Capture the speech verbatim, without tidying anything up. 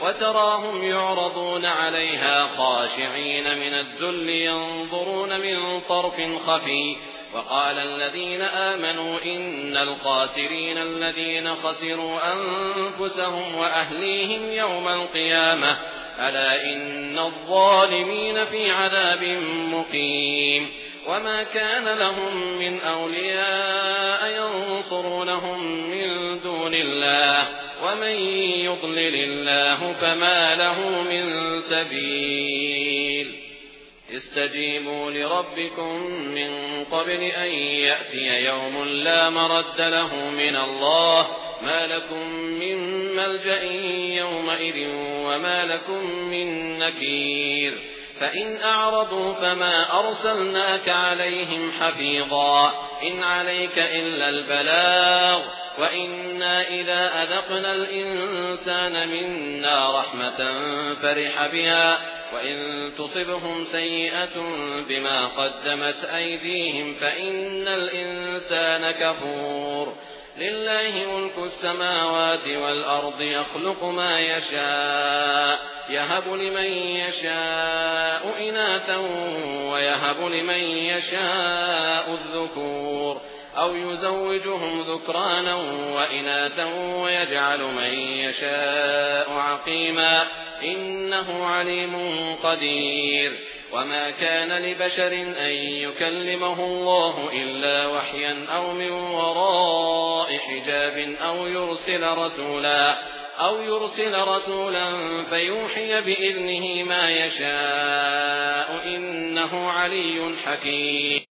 وتراهم يعرضون عليها خاشعين من الذل ينظرون من طرف خفي. وقال الذين آمنوا إن الخاسرين الذين خسروا أنفسهم وأهليهم يوم القيامة ألا إن الظالمين في عذاب مقيم. وما كان لهم من أولياء ينصرونهم من دون الله ومن يضلل الله فما له من سبيل. استجيبوا لربكم من قبل أن يأتي يوم لا مرد له من الله ما لكم من ملجأ يومئذ وما لكم من نكير. فإن أعرضوا فما أرسلناك عليهم حفيظا إن عليك إلا البلاغ وإنا إذا أذقنا الإنسان منا رحمة فرح بها وإن تصبهم سيئة بما قدمت أيديهم فإن الإنسان كفور. لله ملك السماوات والأرض يخلق ما يشاء يهب لمن يشاء إناثا ويهب لمن يشاء الذكور أو يزوجهم ذكرانا وإناثا ويجعل من يشاء عقيما إنه عليم قدير. وما كان لبشر أن يكلمه الله إلا وحيا أو من وراء حجاب أو يرسل رسولا أو يرسل رسولا فيوحي بإذنه ما يشاء إنه علي حكيم.